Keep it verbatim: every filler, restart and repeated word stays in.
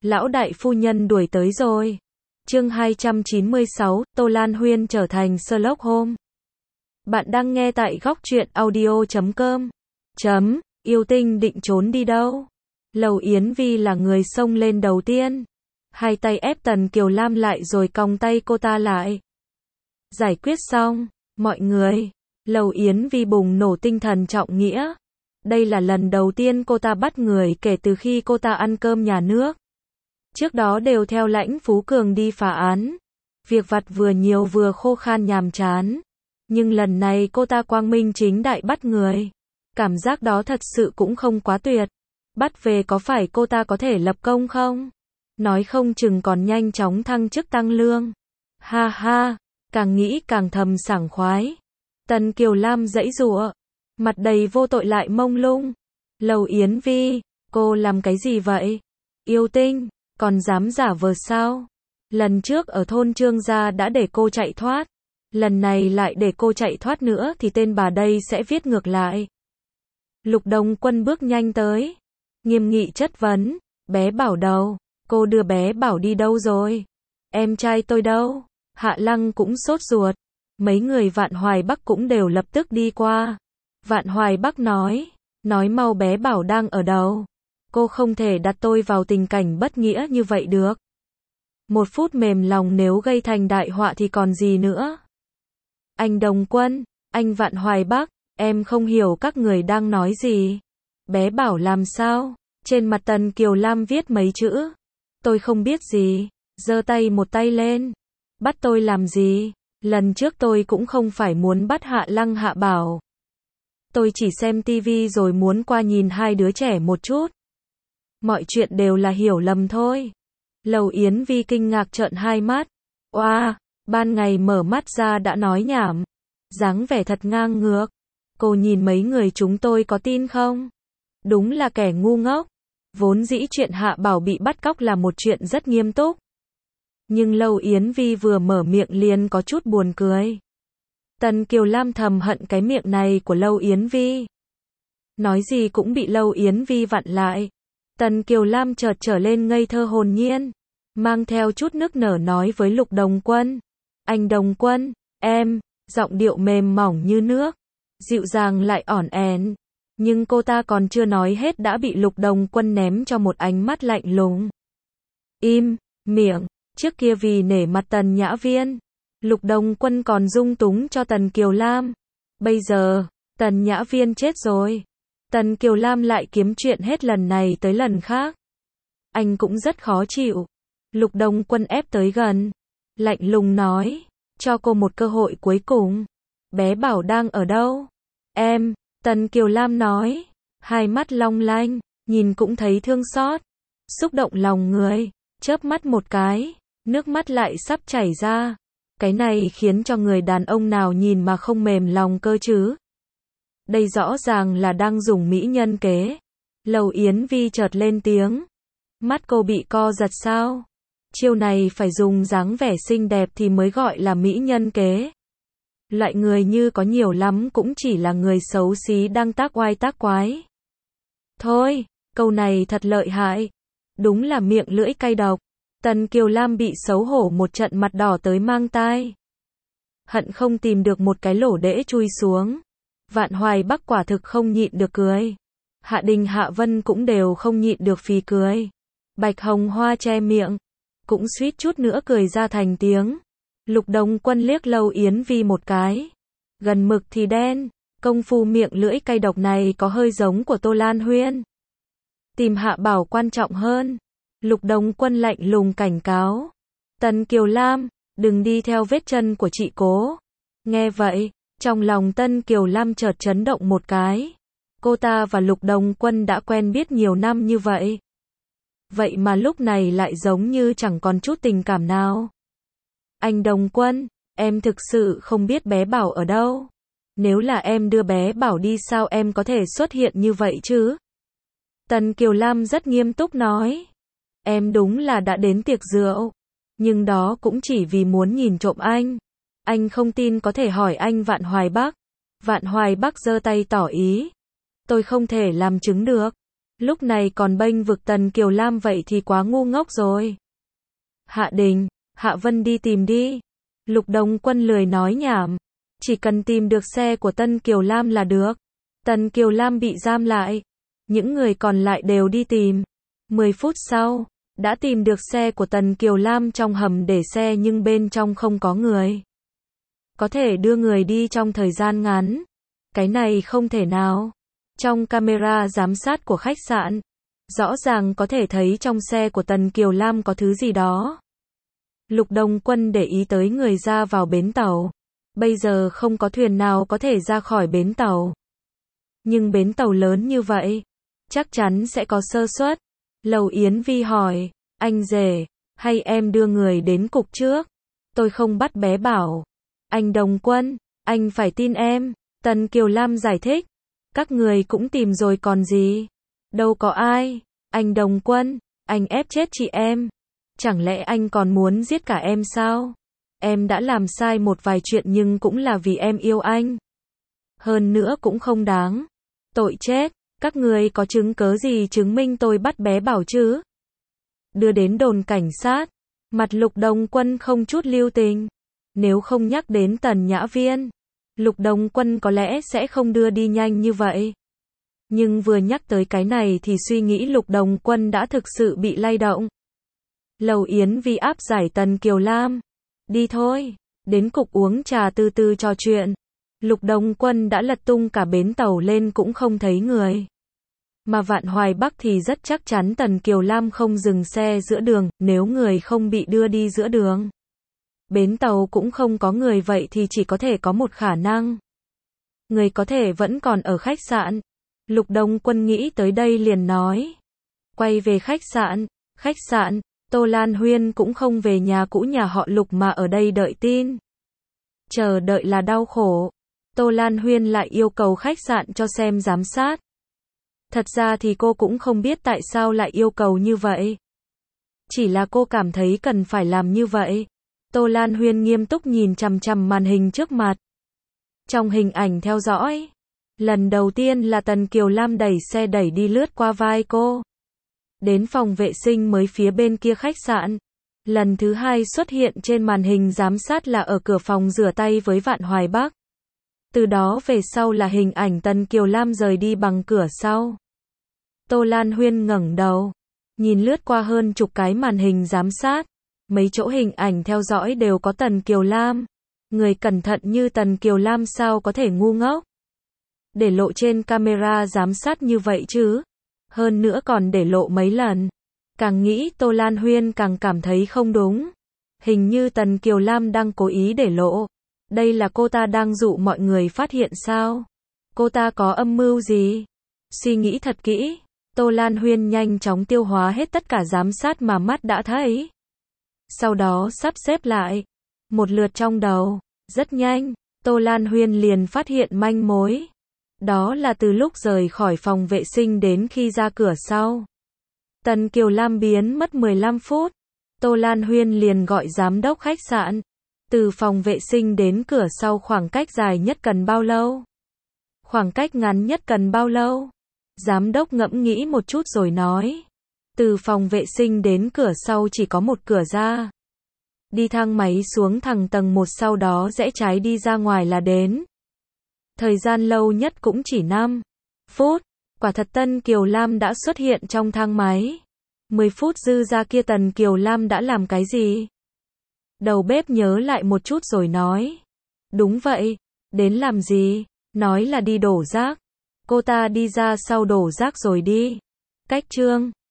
Lão đại phu nhân đuổi tới rồi. Chương hai trăm chín mươi sáu, Tô Lan Huyên trở thành Sherlock Holmes. Bạn đang nghe tại góc truyện audio chấm com. Chấm, yêu tinh định trốn đi đâu? Lầu Yến Vi là người xông lên đầu tiên. Hai tay ép Tần Kiều Lam lại rồi còng tay cô ta lại. Giải quyết xong, mọi người. Lầu Yến Vi bùng nổ tinh thần trọng nghĩa. Đây là lần đầu tiên cô ta bắt người kể từ khi cô ta ăn cơm nhà nước. Trước đó đều theo Lãnh Phú Cường đi phá án. Việc vặt vừa nhiều vừa khô khan nhàm chán. Nhưng lần này cô ta quang minh chính đại bắt người. Cảm giác đó thật sự cũng không quá tuyệt. Bắt về có phải cô ta có thể lập công không? Nói không chừng còn nhanh chóng thăng chức tăng lương. Ha ha, càng nghĩ càng thầm sảng khoái. Tần Kiều Lam giãy giụa, mặt đầy vô tội lại mông lung. Lầu Yến Vi, cô làm cái gì vậy? Yêu tinh, còn dám giả vờ sao? Lần trước ở thôn Trương gia đã để cô chạy thoát. Lần này lại để cô chạy thoát nữa thì tên bà đây sẽ viết ngược lại. Lục Đồng Quân bước nhanh tới. Nghiêm nghị chất vấn. Bé Bảo đâu? Cô đưa bé Bảo đi đâu rồi? Em trai tôi đâu? Hạ Lăng cũng sốt ruột. Mấy người Vạn Hoài Bắc cũng đều lập tức đi qua. Vạn Hoài Bắc nói. Nói mau bé Bảo đang ở đâu? Cô không thể đặt tôi vào tình cảnh bất nghĩa như vậy được. Một phút mềm lòng nếu gây thành đại họa thì còn gì nữa. Anh Đồng Quân, anh Vạn Hoài Bắc, em không hiểu các người đang nói gì. Bé Bảo làm sao? Trên mặt Tần Kiều Lam viết mấy chữ. Tôi không biết gì. Giơ tay một tay lên. Bắt tôi làm gì? Lần trước tôi cũng không phải muốn bắt Hạ Lăng Hạ Bảo. Tôi chỉ xem tivi rồi muốn qua nhìn hai đứa trẻ một chút. Mọi chuyện đều là hiểu lầm thôi. Lầu Yến Vi kinh ngạc trợn hai mắt. Oa, wow, ban ngày mở mắt ra đã nói nhảm. Dáng vẻ thật ngang ngược. Cô nhìn mấy người chúng tôi có tin không? Đúng là kẻ ngu ngốc. Vốn dĩ chuyện Hạ Bảo bị bắt cóc là một chuyện rất nghiêm túc. Nhưng Lầu Yến Vi vừa mở miệng liền có chút buồn cười. Tần Kiều Lam thầm hận cái miệng này của Lầu Yến Vi. Nói gì cũng bị Lầu Yến Vi vặn lại. Tần Kiều Lam chợt trở lên ngây thơ hồn nhiên. Mang theo chút nức nở nói với Lục Đồng Quân. Anh Đồng Quân, em, giọng điệu mềm mỏng như nước. Dịu dàng lại ỏn ẻn. Nhưng cô ta còn chưa nói hết đã bị Lục Đồng Quân ném cho một ánh mắt lạnh lùng. Im, miệng. Trước kia vì nể mặt Tần Nhã Viên, Lục Đồng Quân còn dung túng cho Tần Kiều Lam. Bây giờ, Tần Nhã Viên chết rồi. Tần Kiều Lam lại kiếm chuyện hết lần này tới lần khác. Anh cũng rất khó chịu. Lục Đồng Quân ép tới gần. Lạnh lùng nói. Cho cô một cơ hội cuối cùng. Bé Bảo đang ở đâu? Em, Tần Kiều Lam nói. Hai mắt long lanh, nhìn cũng thấy thương xót. Xúc động lòng người. Chớp mắt một cái. Nước mắt lại sắp chảy ra. Cái này khiến cho người đàn ông nào nhìn mà không mềm lòng cơ chứ. Đây rõ ràng là đang dùng mỹ nhân kế. Lầu Yến Vi chợt lên tiếng. Mắt cô bị co giật sao? Chiêu này phải dùng dáng vẻ xinh đẹp thì mới gọi là mỹ nhân kế. Loại người như có nhiều lắm cũng chỉ là người xấu xí đang tác oai tác quái. Thôi, câu này thật lợi hại. Đúng là miệng lưỡi cay độc. Tần Kiều Lam bị xấu hổ một trận mặt đỏ tới mang tai. Hận không tìm được một cái lỗ đễ chui xuống. Vạn Hoài Bắc quả thực không nhịn được cười. Hạ Đình Hạ Vân cũng đều không nhịn được phì cười. Bạch Hồng Hoa che miệng. Cũng suýt chút nữa cười ra thành tiếng. Lục Đồng Quân liếc Lầu Yến Vi một cái. Gần mực thì đen. Công phu miệng lưỡi cay độc này có hơi giống của Tô Lan Huyên. Tìm Hạ Bảo quan trọng hơn. Lục Đồng Quân lạnh lùng cảnh cáo. Tần Kiều Lam, đừng đi theo vết chân của chị Cố. Nghe vậy, trong lòng Tần Kiều Lam chợt chấn động một cái. Cô ta và Lục Đồng Quân đã quen biết nhiều năm như vậy. Vậy mà lúc này lại giống như chẳng còn chút tình cảm nào. Anh Đồng Quân, em thực sự không biết bé Bảo ở đâu. Nếu là em đưa bé Bảo đi sao em có thể xuất hiện như vậy chứ? Tần Kiều Lam rất nghiêm túc nói. Em đúng là đã đến tiệc rượu. Nhưng đó cũng chỉ vì muốn nhìn trộm anh. Anh không tin có thể hỏi anh Vạn Hoài Bắc. Vạn Hoài Bắc giơ tay tỏ ý. Tôi không thể làm chứng được. Lúc này còn bênh vực Tần Kiều Lam vậy thì quá ngu ngốc rồi. Hạ Đình, Hạ Vân đi tìm đi. Lục Đồng Quân lười nói nhảm. Chỉ cần tìm được xe của Tần Kiều Lam là được. Tần Kiều Lam bị giam lại. Những người còn lại đều đi tìm. mười phút sau, đã tìm được xe của Tần Kiều Lam trong hầm để xe nhưng bên trong không có người. Có thể đưa người đi trong thời gian ngắn. Cái này không thể nào. Trong camera giám sát của khách sạn, rõ ràng có thể thấy trong xe của Tần Kiều Lam có thứ gì đó. Lục Đồng Quân để ý tới người ra vào bến tàu. Bây giờ không có thuyền nào có thể ra khỏi bến tàu. Nhưng bến tàu lớn như vậy, chắc chắn sẽ có sơ suất. Lầu Yến Vi hỏi, anh rể, hay em đưa người đến cục trước? Tôi không bắt bé bảo. Anh Đồng Quân, anh phải tin em. Tần Kiều Lam giải thích. Các người cũng tìm rồi còn gì? Đâu có ai. Anh Đồng Quân, anh ép chết chị em. Chẳng lẽ anh còn muốn giết cả em sao? Em đã làm sai một vài chuyện nhưng cũng là vì em yêu anh. Hơn nữa cũng không đáng. Tội chết. Các người có chứng cớ gì chứng minh tôi bắt bé bảo chứ? Đưa đến đồn cảnh sát. Mặt Lục Đồng Quân không chút lưu tình. Nếu không nhắc đến Tần Nhã Viên, Lục Đồng Quân có lẽ sẽ không đưa đi nhanh như vậy. Nhưng vừa nhắc tới cái này thì suy nghĩ Lục Đồng Quân đã thực sự bị lay động. Lầu Yến Vi áp giải Tần Kiều Lam. Đi thôi, đến cục uống trà từ từ trò chuyện. Lục Đồng Quân đã lật tung cả bến tàu lên cũng không thấy người. Mà Vạn Hoài Bắc thì rất chắc chắn Tần Kiều Lam không dừng xe giữa đường, nếu người không bị đưa đi giữa đường. Bến tàu cũng không có người vậy thì chỉ có thể có một khả năng. Người có thể vẫn còn ở khách sạn. Lục Đồng Quân nghĩ tới đây liền nói. Quay về khách sạn, khách sạn, Tô Lan Huyên cũng không về nhà cũ nhà họ Lục mà ở đây đợi tin. Chờ đợi là đau khổ. Tô Lan Huyên lại yêu cầu khách sạn cho xem giám sát. Thật ra thì cô cũng không biết tại sao lại yêu cầu như vậy. Chỉ là cô cảm thấy cần phải làm như vậy. Tô Lan Huyên nghiêm túc nhìn chằm chằm màn hình trước mặt. Trong hình ảnh theo dõi, lần đầu tiên là Tần Kiều Lam đẩy xe đẩy đi lướt qua vai cô. Đến phòng vệ sinh mới phía bên kia khách sạn. Lần thứ hai xuất hiện trên màn hình giám sát là ở cửa phòng rửa tay với Vạn Hoài Bắc. Từ đó về sau là hình ảnh Tần Kiều Lam rời đi bằng cửa sau. Tô Lan Huyên ngẩng đầu, nhìn lướt qua hơn chục cái màn hình giám sát. Mấy chỗ hình ảnh theo dõi đều có Tần Kiều Lam. Người cẩn thận như Tần Kiều Lam sao có thể ngu ngốc. Để lộ trên camera giám sát như vậy chứ. Hơn nữa còn để lộ mấy lần. Càng nghĩ Tô Lan Huyên càng cảm thấy không đúng. Hình như Tần Kiều Lam đang cố ý để lộ. Đây là cô ta đang dụ mọi người phát hiện sao? Cô ta có âm mưu gì? Suy nghĩ thật kỹ. Tô Lan Huyên nhanh chóng tiêu hóa hết tất cả giám sát mà mắt đã thấy. Sau đó sắp xếp lại. Một lượt trong đầu. Rất nhanh, Tô Lan Huyên liền phát hiện manh mối. Đó là từ lúc rời khỏi phòng vệ sinh đến khi ra cửa sau. Tần Kiều Lam biến mất mười lăm phút. Tô Lan Huyên liền gọi giám đốc khách sạn. Từ phòng vệ sinh đến cửa sau khoảng cách dài nhất cần bao lâu? Khoảng cách ngắn nhất cần bao lâu? Giám đốc ngẫm nghĩ một chút rồi nói. Từ phòng vệ sinh đến cửa sau chỉ có một cửa ra. Đi thang máy xuống thẳng tầng một sau đó rẽ trái đi ra ngoài là đến. Thời gian lâu nhất cũng chỉ năm phút. Quả thật Tần Kiều Lam đã xuất hiện trong thang máy. mười phút dư ra kia Tần Kiều Lam đã làm cái gì? Đầu bếp nhớ lại một chút rồi nói. Đúng vậy. Đến làm gì? Nói là đi đổ rác. Cô ta đi ra sau đổ rác rồi đi. Cách chương